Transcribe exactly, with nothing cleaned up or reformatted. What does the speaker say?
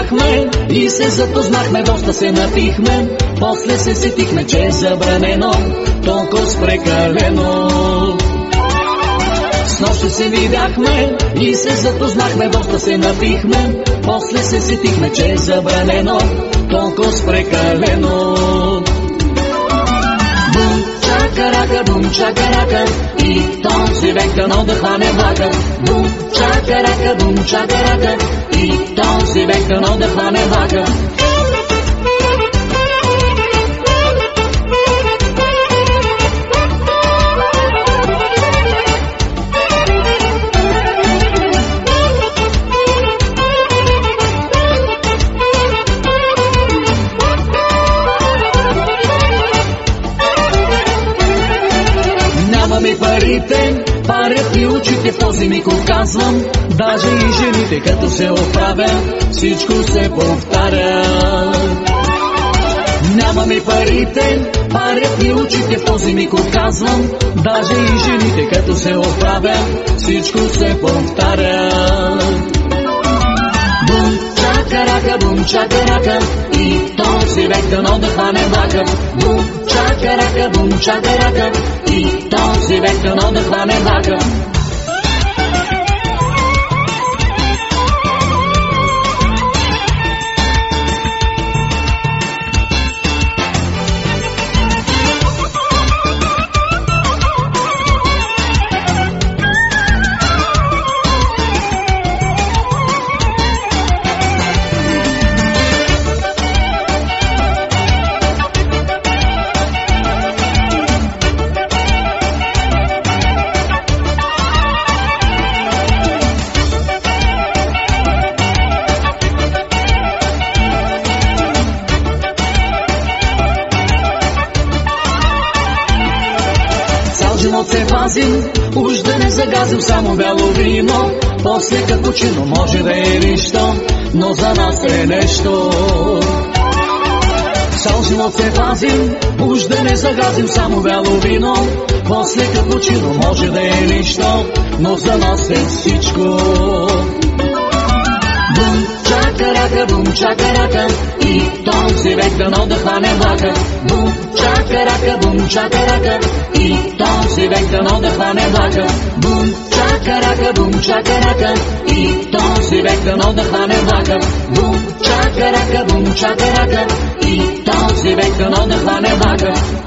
видяхме и се запознахме, доста се напихме. После се сетихме, че е забранено, толкова прекалено. Снощи се видяхме и се запознахме, доста се напихме. После се сетихме, че е забранено, толкова прекалено. Бум, чакарака, бум, чакарака, и този век дано да хване влака. Бум, чакарака, бум, чакарака, и този век дано да хване влака. Нямаме парите, парят и очите, в този миг казвам. Даже и жените, като се оправят, всичко се повтаря. Нямаме парите, парят и очите, в този миг казвам. Даже и жените, като се оправят, всичко се повтаря. Бум, чакарака, бум, чакарака, и този век дано да хване влака. Бум, чакарака, бум, чакарака, и този век дано да хване влака. Живот се пазим, уж да не загазим само бяло вино. После капучино може да е нищо, но за нас е нещо. Цял живот се пазим, уж да не загазим само бяло вино. После капучино може да е нищо, но за нас е всичко. Бум, чакарака, бум, чакарака, и този век дано да хване влака. Бум, чакарака, бум, чакарака, и този век дано да хване влака. Бум, чакарака, бум, чакарака, и този век дано да хване влака. Бум, чакарака, бум, чакарака, и този век дано да хване влака.